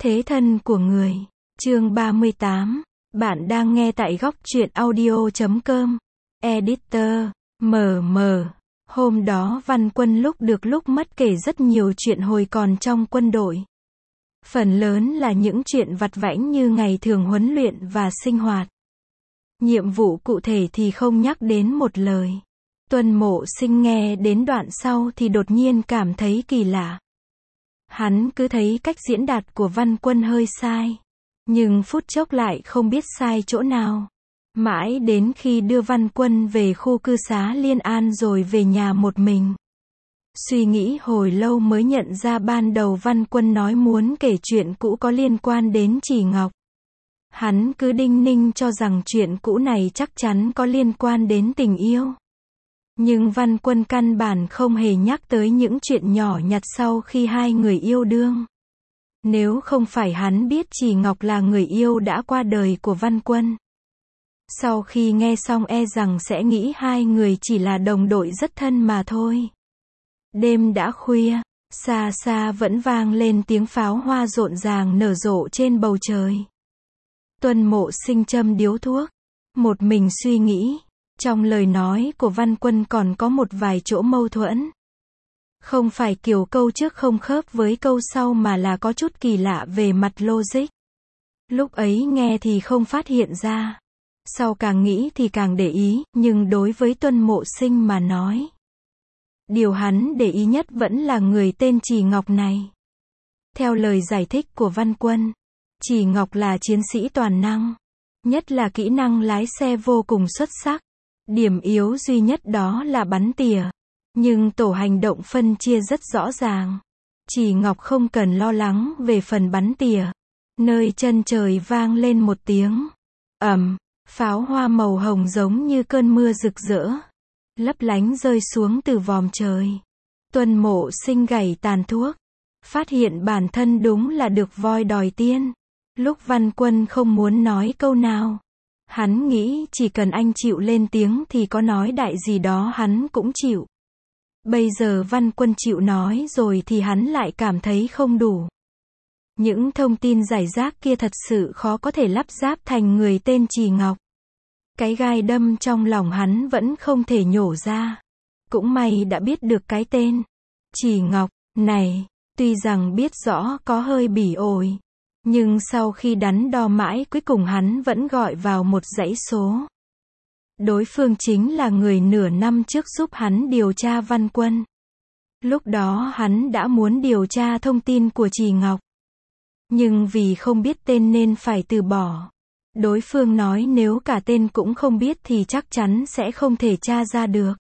Thế thân của người. Chương 38. Bạn đang nghe tại góc truyện audio.com. Editor. MM. Hôm đó Văn Quân lúc được lúc mất kể rất nhiều chuyện hồi còn trong quân đội. Phần lớn là những chuyện vặt vãnh như ngày thường huấn luyện và sinh hoạt. Nhiệm vụ cụ thể thì không nhắc đến một lời. Tuân Mộ Sinh nghe đến đoạn sau thì đột nhiên cảm thấy kỳ lạ. Hắn cứ thấy cách diễn đạt của Văn Quân hơi sai. Nhưng phút chốc lại không biết sai chỗ nào. Mãi đến khi đưa Văn Quân về khu cư xá Liên An rồi về nhà một mình. Suy nghĩ hồi lâu mới nhận ra ban đầu Văn Quân nói muốn kể chuyện cũ có liên quan đến Chỉ Ngọc. Hắn cứ đinh ninh cho rằng chuyện cũ này chắc chắn có liên quan đến tình yêu. Nhưng Văn Quân căn bản không hề nhắc tới những chuyện nhỏ nhặt sau khi hai người yêu đương. Nếu không phải hắn biết Chỉ Ngọc là người yêu đã qua đời của Văn Quân. Sau khi nghe xong e rằng sẽ nghĩ hai người chỉ là đồng đội rất thân mà thôi. Đêm đã khuya, xa xa vẫn vang lên tiếng pháo hoa rộn ràng nở rộ trên bầu trời. Tuân Mộ Sinh châm điếu thuốc, một mình suy nghĩ. Trong lời nói của Văn Quân còn có một vài chỗ mâu thuẫn. Không phải kiểu câu trước không khớp với câu sau mà là có chút kỳ lạ về mặt logic. Lúc ấy nghe thì không phát hiện ra. Sau càng nghĩ thì càng để ý, nhưng đối với Tuân Mộ Sinh mà nói. Điều hắn để ý nhất vẫn là người tên Chỉ Ngọc này. Theo lời giải thích của Văn Quân, Chỉ Ngọc là chiến sĩ toàn năng. Nhất là kỹ năng lái xe vô cùng xuất sắc. Điểm yếu duy nhất đó là bắn tỉa. Nhưng tổ hành động phân chia rất rõ ràng. Chỉ Ngọc không cần lo lắng về phần bắn tỉa. Nơi chân trời vang lên một tiếng ầm, pháo hoa màu hồng giống như cơn mưa rực rỡ, lấp lánh rơi xuống từ vòm trời. Tuân Mộ Sinh gảy tàn thuốc, phát hiện bản thân đúng là được voi đòi tiên. Lúc Văn Quân không muốn nói câu nào, hắn nghĩ chỉ cần anh chịu lên tiếng thì có nói đại gì đó hắn cũng chịu. Bây giờ Văn Quân chịu nói rồi thì hắn lại cảm thấy không đủ. Những thông tin rải rác kia thật sự khó có thể lắp ráp thành người tên Chỉ Ngọc. Cái gai đâm trong lòng hắn vẫn không thể nhổ ra. Cũng may đã biết được cái tên Chỉ Ngọc này, tuy rằng biết rõ có hơi bỉ ổi. Nhưng sau khi đắn đo mãi cuối cùng hắn vẫn gọi vào một dãy số. Đối phương chính là người nửa năm trước giúp hắn điều tra Văn Quân. Lúc đó hắn đã muốn điều tra thông tin của Chỉ Ngọc. Nhưng vì không biết tên nên phải từ bỏ. Đối phương nói nếu cả tên cũng không biết thì chắc chắn sẽ không thể tra ra được.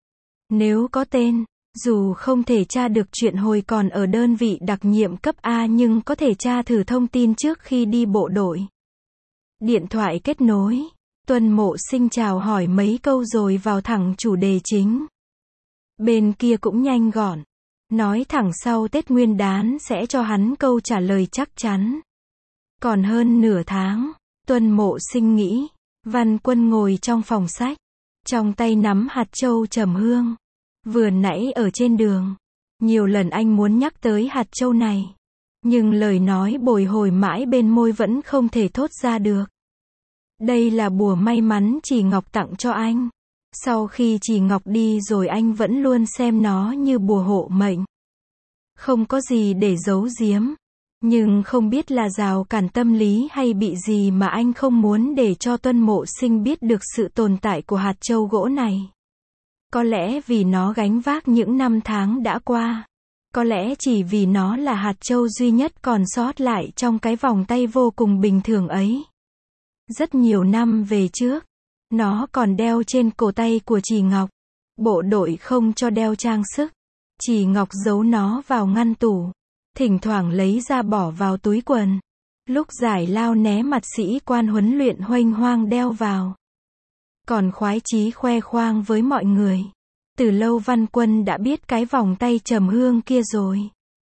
Nếu có tên, dù không thể tra được chuyện hồi còn ở đơn vị đặc nhiệm cấp A nhưng có thể tra thử thông tin trước khi đi bộ đội. Điện thoại kết nối. Tuân Mộ Sinh chào hỏi mấy câu rồi vào thẳng chủ đề chính. Bên kia cũng nhanh gọn. Nói thẳng sau Tết Nguyên Đán sẽ cho hắn câu trả lời chắc chắn. Còn hơn nửa tháng, Tuân Mộ Sinh nghĩ. Văn Quân ngồi trong phòng sách. Trong tay nắm hạt châu trầm hương. Vừa nãy ở trên đường, nhiều lần anh muốn nhắc tới hạt châu này. Nhưng lời nói bồi hồi mãi bên môi vẫn không thể thốt ra được. Đây là bùa may mắn Chỉ Ngọc tặng cho anh. Sau khi Chỉ Ngọc đi rồi anh vẫn luôn xem nó như bùa hộ mệnh. Không có gì để giấu giếm. Nhưng không biết là rào cản tâm lý hay bị gì mà anh không muốn để cho Tuân Mộ Sinh biết được sự tồn tại của hạt châu gỗ này. Có lẽ vì nó gánh vác những năm tháng đã qua. Có lẽ chỉ vì nó là hạt châu duy nhất còn sót lại trong cái vòng tay vô cùng bình thường ấy. Rất nhiều năm về trước, nó còn đeo trên cổ tay của Chỉ Ngọc. Bộ đội không cho đeo trang sức. Chỉ Ngọc giấu nó vào ngăn tủ. Thỉnh thoảng lấy ra bỏ vào túi quần. Lúc giải lao né mặt sĩ quan huấn luyện huênh hoang đeo vào. Còn khoái chí khoe khoang với mọi người. Từ lâu Văn Quân đã biết cái vòng tay trầm hương kia rồi.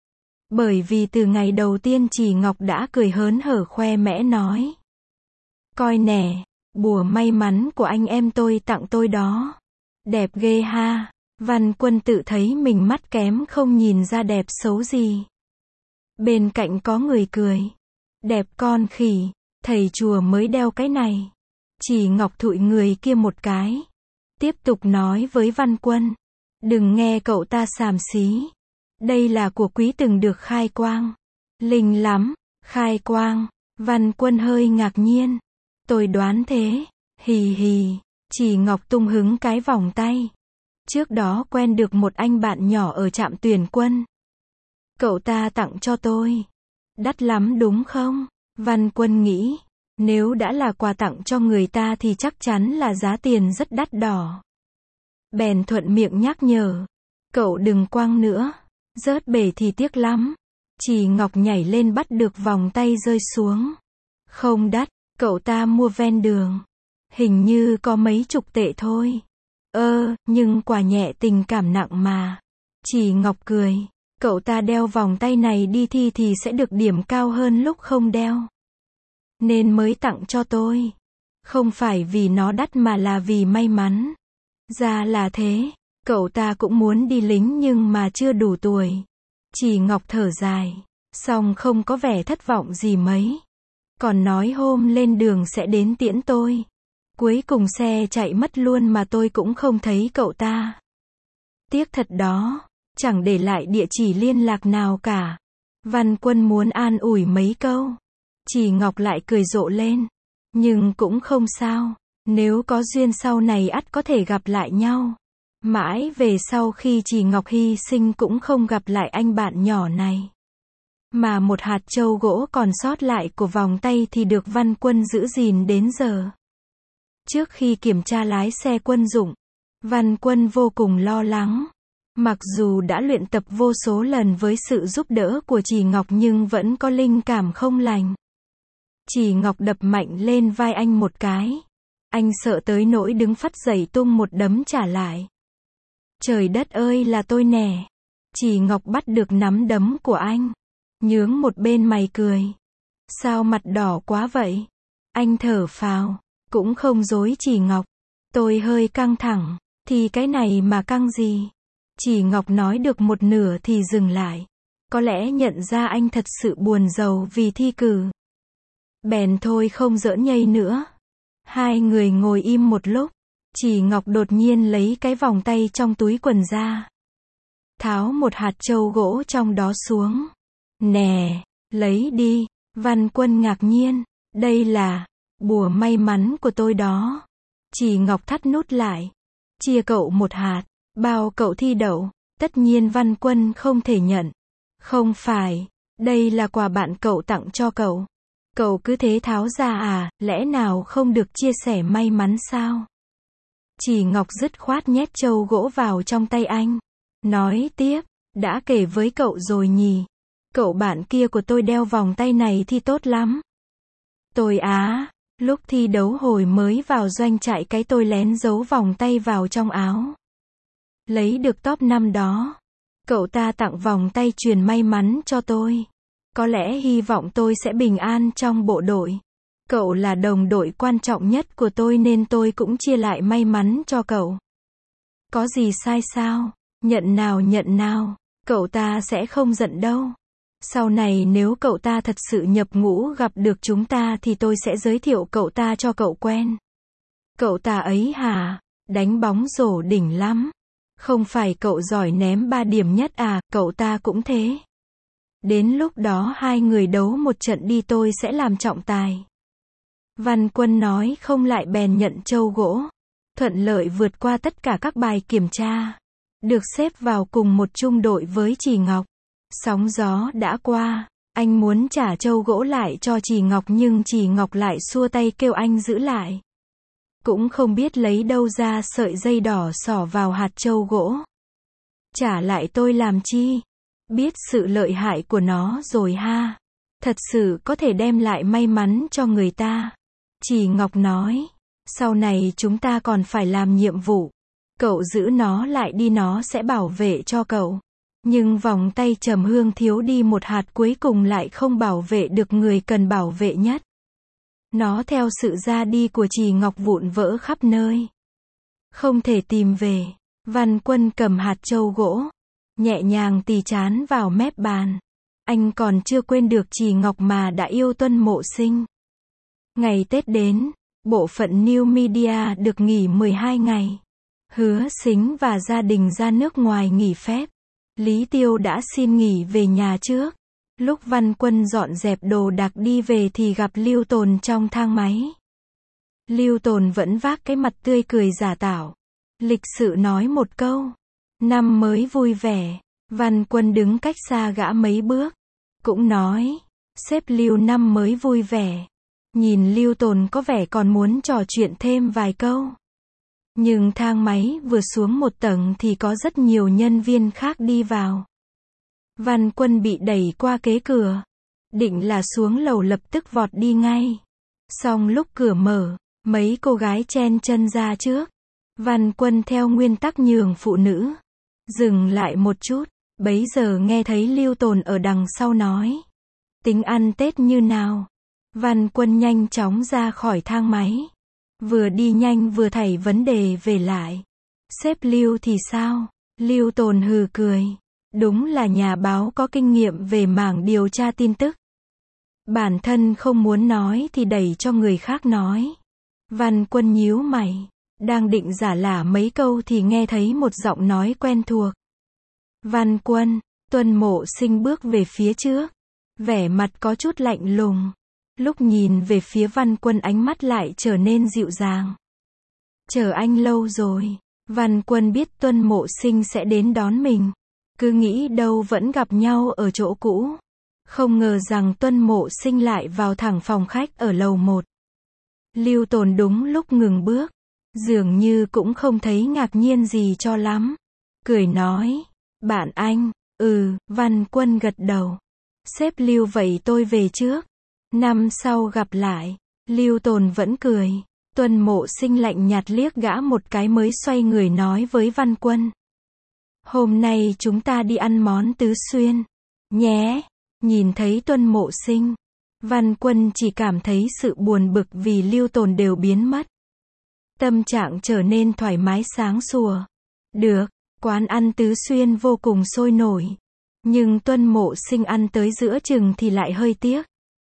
Bởi vì từ ngày đầu tiên Chỉ Ngọc đã cười hớn hở khoe mẽ nói. Coi nè, bùa may mắn của anh em tôi tặng tôi đó. Đẹp ghê ha. Văn Quân tự thấy mình mắt kém không nhìn ra đẹp xấu gì. Bên cạnh có người cười. Đẹp con khỉ, thầy chùa mới đeo cái này. Chỉ Ngọc thụi người kia một cái. Tiếp tục nói với Văn Quân. Đừng nghe cậu ta xàm xí. Đây là của quý từng được khai quang. Linh lắm, khai quang. Văn Quân hơi ngạc nhiên. Tôi đoán thế. Hì hì. Chỉ Ngọc tung hứng cái vòng tay. Trước đó quen được một anh bạn nhỏ ở trạm tuyển quân. Cậu ta tặng cho tôi. Đắt lắm đúng không? Văn Quân nghĩ. Nếu đã là quà tặng cho người ta thì chắc chắn là giá tiền rất đắt đỏ. Bèn thuận miệng nhắc nhở. Cậu đừng quăng nữa. Rớt bể thì tiếc lắm. Chỉ Ngọc nhảy lên bắt được vòng tay rơi xuống. Không đắt, cậu ta mua ven đường. Hình như có mấy chục tệ thôi. Nhưng quà nhẹ tình cảm nặng mà. Chỉ Ngọc cười. Cậu ta đeo vòng tay này đi thi thì sẽ được điểm cao hơn lúc không đeo. Nên mới tặng cho tôi. Không phải vì nó đắt mà là vì may mắn. Ra là thế. Cậu ta cũng muốn đi lính nhưng mà chưa đủ tuổi. Chỉ Ngọc thở dài. Xong không có vẻ thất vọng gì mấy. Còn nói hôm lên đường sẽ đến tiễn tôi. Cuối cùng xe chạy mất luôn mà tôi cũng không thấy cậu ta. Tiếc thật đó. Chẳng để lại địa chỉ liên lạc nào cả. Văn Quân muốn an ủi mấy câu. Chỉ Ngọc lại cười rộ lên. Nhưng cũng không sao. Nếu có duyên sau này ắt có thể gặp lại nhau. Mãi về sau khi Chỉ Ngọc hy sinh cũng không gặp lại anh bạn nhỏ này. Mà một hạt châu gỗ còn sót lại của vòng tay thì được Văn Quân giữ gìn đến giờ. Trước khi kiểm tra lái xe quân dụng, Văn Quân vô cùng lo lắng. Mặc dù đã luyện tập vô số lần với sự giúp đỡ của Chỉ Ngọc nhưng vẫn có linh cảm không lành. Chỉ Ngọc đập mạnh lên vai anh một cái. Anh sợ tới nỗi đứng phắt dậy tung một đấm trả lại. Trời đất ơi là tôi nè. Chỉ Ngọc bắt được nắm đấm của anh. Nhướng một bên mày cười. Sao mặt đỏ quá vậy? Anh thở phào. Cũng không dối Chỉ Ngọc. Tôi hơi căng thẳng. Thì cái này mà căng gì? Chỉ Ngọc nói được một nửa thì dừng lại. Có lẽ nhận ra anh thật sự buồn rầu vì thi cử. Bèn thôi không giỡn nhây nữa. Hai người ngồi im một lúc. Chỉ Ngọc đột nhiên lấy cái vòng tay trong túi quần ra. Tháo một hạt châu gỗ trong đó xuống. Nè, lấy đi. Văn Quân ngạc nhiên. Đây là bùa may mắn của tôi đó. Chỉ Ngọc thắt nút lại. Chia cậu một hạt. Bao cậu thi đậu. Tất nhiên Văn Quân không thể nhận. Không phải. Đây là quà bạn cậu tặng cho cậu. Cậu cứ thế tháo ra à, lẽ nào không được chia sẻ may mắn sao? Chỉ Ngọc dứt khoát nhét châu gỗ vào trong tay anh. Nói tiếp, đã kể với cậu rồi nhỉ. Cậu bạn kia của tôi đeo vòng tay này thì tốt lắm. Tôi lúc thi đấu hồi mới vào doanh trại cái tôi lén giấu vòng tay vào trong áo. Lấy được top 5 đó. Cậu ta tặng vòng tay truyền may mắn cho tôi. Có lẽ hy vọng tôi sẽ bình an trong bộ đội. Cậu là đồng đội quan trọng nhất của tôi nên tôi cũng chia lại may mắn cho cậu. Có gì sai sao? Nhận nào. Cậu ta sẽ không giận đâu. Sau này nếu cậu ta thật sự nhập ngũ gặp được chúng ta thì tôi sẽ giới thiệu cậu ta cho cậu quen. Cậu ta ấy hả? Đánh bóng rổ đỉnh lắm. Không phải cậu giỏi ném 3 điểm nhất à, cậu ta cũng thế. Đến lúc đó hai người đấu một trận đi tôi sẽ làm trọng tài. Văn Quân nói không lại bèn nhận châu gỗ. Thuận lợi vượt qua tất cả các bài kiểm tra. Được xếp vào cùng một trung đội với Chỉ Ngọc. Sóng gió đã qua. Anh muốn trả châu gỗ lại cho Chỉ Ngọc nhưng Chỉ Ngọc lại xua tay kêu anh giữ lại. Cũng không biết lấy đâu ra sợi dây đỏ xỏ vào hạt châu gỗ. Trả lại tôi làm chi? Biết sự lợi hại của nó rồi ha. Thật sự có thể đem lại may mắn cho người ta. Chỉ Ngọc nói. Sau này chúng ta còn phải làm nhiệm vụ. Cậu giữ nó lại đi nó sẽ bảo vệ cho cậu. Nhưng vòng tay Trầm Hương thiếu đi một hạt cuối cùng lại không bảo vệ được người cần bảo vệ nhất. Nó theo sự ra đi của Chỉ Ngọc vụn vỡ khắp nơi. Không thể tìm về. Văn Quân cầm hạt châu gỗ. Nhẹ nhàng tì trán vào mép bàn. Anh còn chưa quên được Trì Ngọc mà đã yêu Tuân Mộ Sinh. Ngày Tết đến, bộ phận New Media được nghỉ 12 ngày. Hứa Sính và gia đình ra nước ngoài nghỉ phép. Lý Tiêu đã xin nghỉ về nhà trước. Lúc Văn Quân dọn dẹp đồ đạc đi về thì gặp Lưu Tồn trong thang máy. Lưu Tồn vẫn vác cái mặt tươi cười giả tạo. Lịch sự nói một câu. Năm mới vui vẻ. Văn Quân đứng cách xa gã mấy bước. Cũng nói. Sếp Lưu năm mới vui vẻ. Nhìn Lưu Tồn có vẻ còn muốn trò chuyện thêm vài câu. Nhưng thang máy vừa xuống một tầng thì có rất nhiều nhân viên khác đi vào. Văn Quân bị đẩy qua kế cửa. Định là xuống lầu lập tức vọt đi ngay. Xong lúc cửa mở, mấy cô gái chen chân ra trước. Văn Quân theo nguyên tắc nhường phụ nữ. Dừng lại một chút, bấy giờ nghe thấy Lưu Tồn ở đằng sau nói. Tính ăn Tết như nào? Văn Quân nhanh chóng ra khỏi thang máy. Vừa đi nhanh vừa thảy vấn đề về lại. Sếp Lưu thì sao? Lưu Tồn hừ cười. Đúng là nhà báo có kinh nghiệm về mảng điều tra tin tức. Bản thân không muốn nói thì đẩy cho người khác nói. Văn Quân nhíu mày. Đang định giả lả mấy câu thì nghe thấy một giọng nói quen thuộc. Văn Quân, Tuân Mộ Sinh bước về phía trước. Vẻ mặt có chút lạnh lùng. Lúc nhìn về phía Văn Quân ánh mắt lại trở nên dịu dàng. Chờ anh lâu rồi. Văn Quân biết Tuân Mộ Sinh sẽ đến đón mình. Cứ nghĩ đâu vẫn gặp nhau ở chỗ cũ. Không ngờ rằng Tuân Mộ Sinh lại vào thẳng phòng khách ở lầu 1. Lưu Tồn đúng lúc ngừng bước. Dường như cũng không thấy ngạc nhiên gì cho lắm. Cười nói. Bạn anh, Văn Quân gật đầu. Sếp Lưu vậy tôi về trước. Năm sau gặp lại. Lưu Tồn vẫn cười. Tuân Mộ Sinh lạnh nhạt liếc gã một cái mới xoay người nói với Văn Quân. Hôm nay chúng ta đi ăn món Tứ Xuyên. Nhé. Nhìn thấy Tuân Mộ Sinh. Văn Quân chỉ cảm thấy sự buồn bực vì Lưu Tồn đều biến mất. Tâm trạng trở nên thoải mái sáng sủa. Được, quán ăn Tứ Xuyên vô cùng sôi nổi. Nhưng Tuân Mộ Sinh ăn tới giữa chừng thì lại hơi tiếc.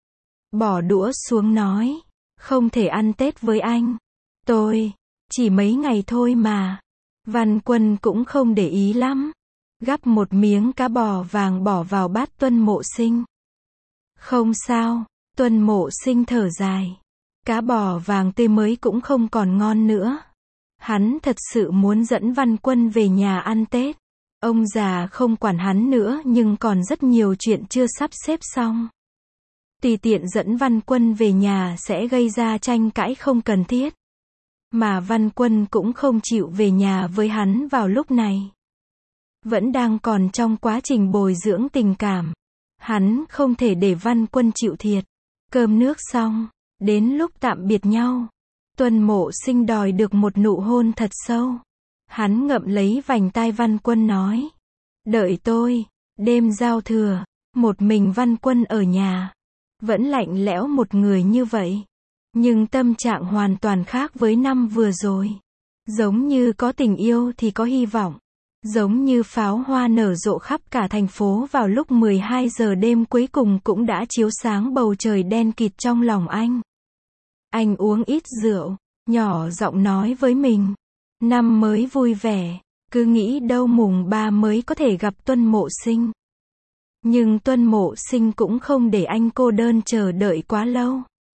Bỏ đũa xuống nói. Không thể ăn Tết với anh. Tôi, chỉ mấy ngày thôi mà. Văn Quân cũng không để ý lắm. Gắp một miếng cá bò vàng bỏ vào bát Tuân Mộ Sinh. Không sao, Tuân Mộ Sinh thở dài. Cá bò vàng tươi mới cũng không còn ngon nữa. Hắn thật sự muốn dẫn Văn Quân về nhà ăn Tết. Ông già không quản hắn nữa nhưng còn rất nhiều chuyện chưa sắp xếp xong. Tùy tiện dẫn Văn Quân về nhà sẽ gây ra tranh cãi không cần thiết. Mà Văn Quân cũng không chịu về nhà với hắn vào lúc này. Vẫn đang còn trong quá trình bồi dưỡng tình cảm. Hắn không thể để Văn Quân chịu thiệt. Cơm nước xong, đến lúc tạm biệt nhau. Tuân Mộ Sinh đòi được một nụ hôn thật sâu. Hắn ngậm lấy vành tai Văn Quân nói. Đợi tôi, đêm giao thừa, một mình Văn Quân ở nhà. Vẫn lạnh lẽo một người như vậy. Nhưng tâm trạng hoàn toàn khác với năm vừa rồi. Giống như có tình yêu thì có hy vọng. Giống như pháo hoa nở rộ khắp cả thành phố vào lúc 12 giờ đêm cuối cùng cũng đã chiếu sáng bầu trời đen kịt trong lòng anh. Anh uống ít rượu, nhỏ giọng nói với mình. Năm mới vui vẻ, cứ nghĩ đâu mùng 3 mới có thể gặp Tuân Mộ Sinh. Nhưng Tuân Mộ Sinh cũng không để anh cô đơn chờ đợi quá lâu.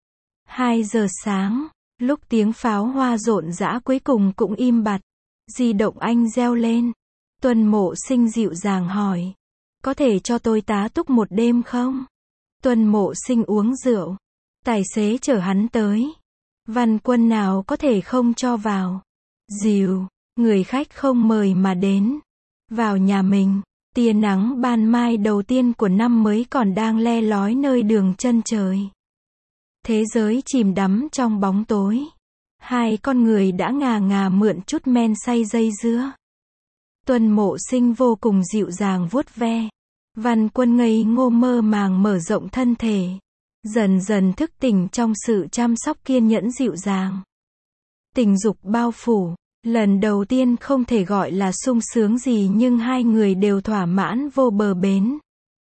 2 giờ sáng, lúc tiếng pháo hoa rộn rã cuối cùng cũng im bặt. Di động anh reo lên. Tuân Mộ Sinh dịu dàng hỏi. Có thể cho tôi tá túc một đêm không? Tuân Mộ Sinh uống rượu. Tài xế chở hắn tới. Văn Quân nào có thể không cho vào. Dìu, người khách không mời mà đến. Vào nhà mình, tia nắng ban mai đầu tiên của năm mới còn đang le lói nơi đường chân trời. Thế giới chìm đắm trong bóng tối. Hai con người đã ngà ngà mượn chút men say dây dưa. Tuân Mộ Sinh vô cùng dịu dàng vuốt ve. Văn Quân ngây ngô mơ màng mở rộng thân thể. Dần dần thức tỉnh trong sự chăm sóc kiên nhẫn dịu dàng. Tình dục bao phủ. Lần đầu tiên không thể gọi là sung sướng gì nhưng hai người đều thỏa mãn vô bờ bến.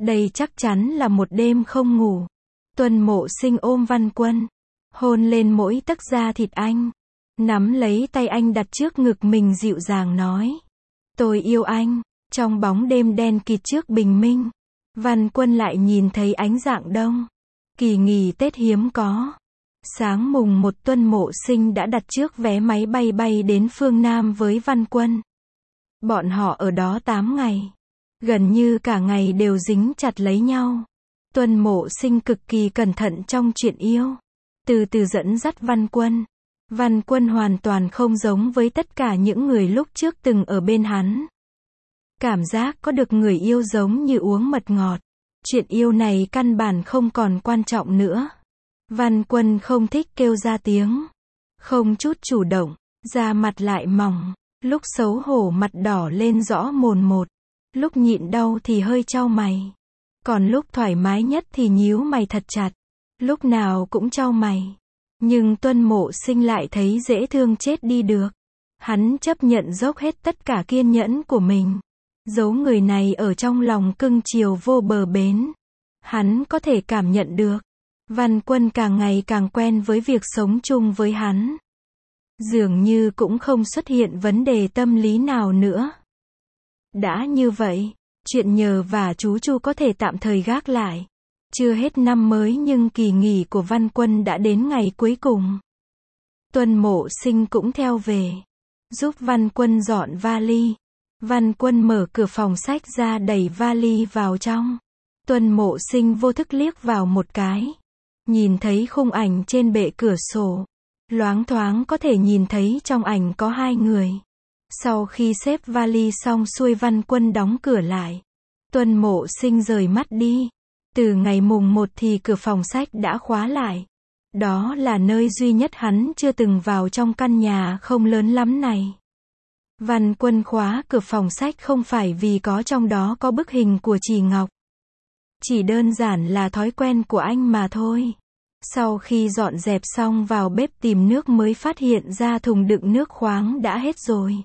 Đây chắc chắn là một đêm không ngủ. Tuân Mộ Sinh ôm Văn Quân, hôn lên mỗi tấc da thịt anh, nắm lấy tay anh đặt trước ngực mình dịu dàng nói. Tôi yêu anh. Trong bóng đêm đen kịt trước bình minh, Văn Quân lại nhìn thấy ánh rạng đông. Kỳ nghỉ Tết hiếm có. Sáng mùng 1 Tuân Mộ Sinh đã đặt trước vé máy bay bay đến phương Nam với Văn Quân. Bọn họ ở đó 8 ngày. Gần như cả ngày đều dính chặt lấy nhau. Tuân Mộ Sinh cực kỳ cẩn thận trong chuyện yêu. Từ từ dẫn dắt Văn Quân. Văn Quân hoàn toàn không giống với tất cả những người lúc trước từng ở bên hắn. Cảm giác có được người yêu giống như uống mật ngọt. Chuyện yêu này căn bản không còn quan trọng nữa. Văn Quân không thích kêu ra tiếng. Không chút chủ động, da mặt lại mỏng. Lúc xấu hổ mặt đỏ lên rõ mồn một. Lúc nhịn đau thì hơi chau mày. Còn lúc thoải mái nhất thì nhíu mày thật chặt. Lúc nào cũng chau mày. Nhưng Tuân Mộ Sinh lại thấy dễ thương chết đi được. Hắn chấp nhận dốc hết tất cả kiên nhẫn của mình. Giấu người này ở trong lòng cưng chiều vô bờ bến. Hắn có thể cảm nhận được. Văn Quân càng ngày càng quen với việc sống chung với hắn. Dường như cũng không xuất hiện vấn đề tâm lý nào nữa. Đã như vậy, chuyện nhờ và chú Chu có thể tạm thời gác lại. Chưa hết năm mới nhưng kỳ nghỉ của Văn Quân đã đến ngày cuối cùng. Tuân Mộ Sinh cũng theo về. Giúp Văn Quân dọn vali. Văn Quân mở cửa phòng sách ra đẩy vali vào trong. Tuân Mộ Sinh vô thức liếc vào một cái. Nhìn thấy khung ảnh trên bệ cửa sổ. Loáng thoáng có thể nhìn thấy trong ảnh có hai người. Sau khi xếp vali xong xuôi Văn Quân đóng cửa lại. Tuân Mộ Sinh rời mắt đi. Từ ngày mùng 1 thì cửa phòng sách đã khóa lại. Đó là nơi duy nhất hắn chưa từng vào trong căn nhà không lớn lắm này. Văn Quân khóa cửa phòng sách không phải vì có trong đó có bức hình của Trì Ngọc. Chỉ đơn giản là thói quen của anh mà thôi. Sau khi dọn dẹp xong vào bếp tìm nước mới phát hiện ra thùng đựng nước khoáng đã hết rồi.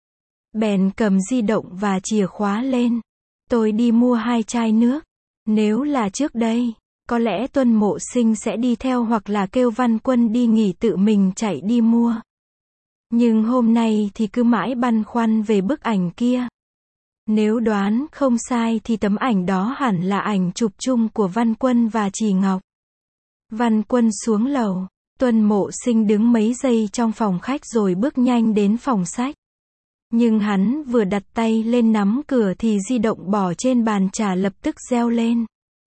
Bèn cầm di động và chìa khóa lên. Tôi đi mua 2 chai nước. Nếu là trước đây, có lẽ Tuân Mộ Sinh sẽ đi theo hoặc là kêu Văn Quân đi nghỉ tự mình chạy đi mua. Nhưng hôm nay thì cứ mãi băn khoăn về bức ảnh kia. Nếu đoán không sai thì tấm ảnh đó hẳn là ảnh chụp chung của Văn Quân và Trì Ngọc. Văn Quân xuống lầu. Tuân Mộ Sinh đứng mấy giây trong phòng khách rồi bước nhanh đến phòng sách. Nhưng hắn vừa đặt tay lên nắm cửa thì di động bỏ trên bàn trà lập tức reo lên.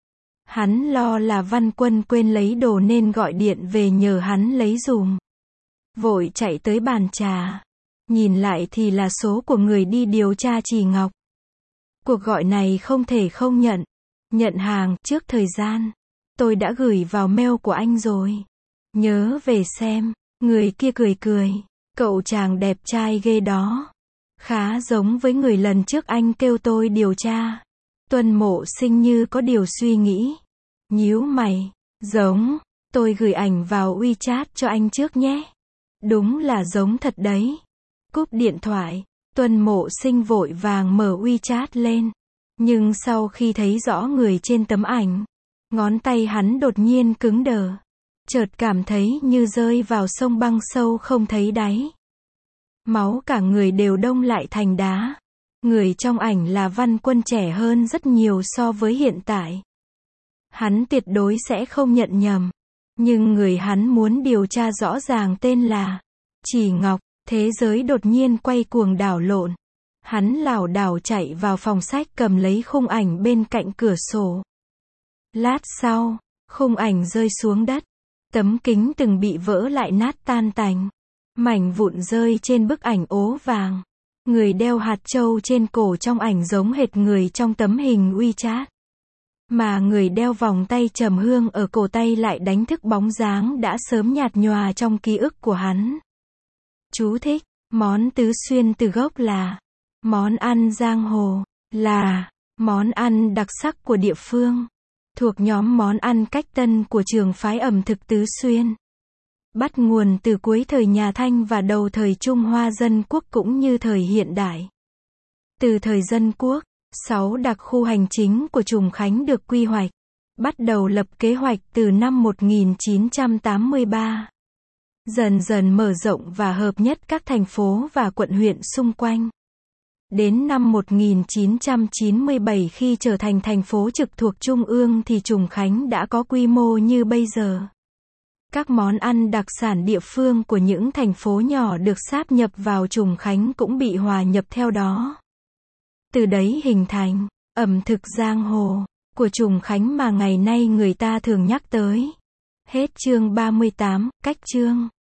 Hắn lo là Văn Quân quên lấy đồ nên gọi điện về nhờ hắn lấy dùm. Vội chạy tới bàn trà. Nhìn lại thì là số của người đi điều tra Trì Ngọc. Cuộc gọi này không thể không nhận. Nhận hàng, trước thời gian. Tôi đã gửi vào mail của anh rồi. Nhớ về xem. Người kia cười cười. Cậu chàng đẹp trai ghê đó. Khá giống với người lần trước anh kêu tôi điều tra. Tuân Mộ Sinh như có điều suy nghĩ. Nhíu mày. Giống. Tôi gửi ảnh vào WeChat cho anh trước nhé. Đúng là giống thật đấy. Cúp điện thoại. Tuân Mộ Sinh vội vàng mở WeChat lên. Nhưng sau khi thấy rõ người trên tấm ảnh, ngón tay hắn đột nhiên cứng đờ. Chợt cảm thấy như rơi vào sông băng sâu không thấy đáy. Máu cả người đều đông lại thành đá. Người trong ảnh là Văn Quân trẻ hơn rất nhiều so với hiện tại. Hắn tuyệt đối sẽ không nhận nhầm. Nhưng người hắn muốn điều tra rõ ràng tên là Trì Ngọc. Thế giới đột nhiên quay cuồng đảo lộn. Hắn lảo đảo chạy vào phòng sách cầm lấy khung ảnh bên cạnh cửa sổ. Lát sau, khung ảnh rơi xuống đất. Tấm kính từng bị vỡ lại nát tan tành. Mảnh vụn rơi trên bức ảnh ố vàng. Người đeo hạt châu trên cổ trong ảnh giống hệt người trong tấm hình WeChat. Mà người đeo vòng tay trầm hương ở cổ tay lại đánh thức bóng dáng đã sớm nhạt nhòa trong ký ức của hắn. Chú thích, món tứ xuyên từ gốc là món ăn giang hồ, là món ăn đặc sắc của địa phương, thuộc nhóm món ăn cách tân của trường phái ẩm thực Tứ Xuyên. Bắt nguồn từ cuối thời nhà Thanh và đầu thời Trung Hoa Dân Quốc cũng như thời hiện đại. Từ thời Dân Quốc, 6 đặc khu hành chính của Trùng Khánh được quy hoạch, bắt đầu lập kế hoạch từ năm 1983. Dần dần mở rộng và hợp nhất các thành phố và quận huyện xung quanh. Đến năm 1997 khi trở thành thành phố trực thuộc Trung ương thì Trùng Khánh đã có quy mô như bây giờ. Các món ăn đặc sản địa phương của những thành phố nhỏ được sáp nhập vào Trùng Khánh cũng bị hòa nhập theo đó. Từ đấy hình thành ẩm thực giang hồ của Trùng Khánh mà ngày nay người ta thường nhắc tới. Hết chương 38, cách chương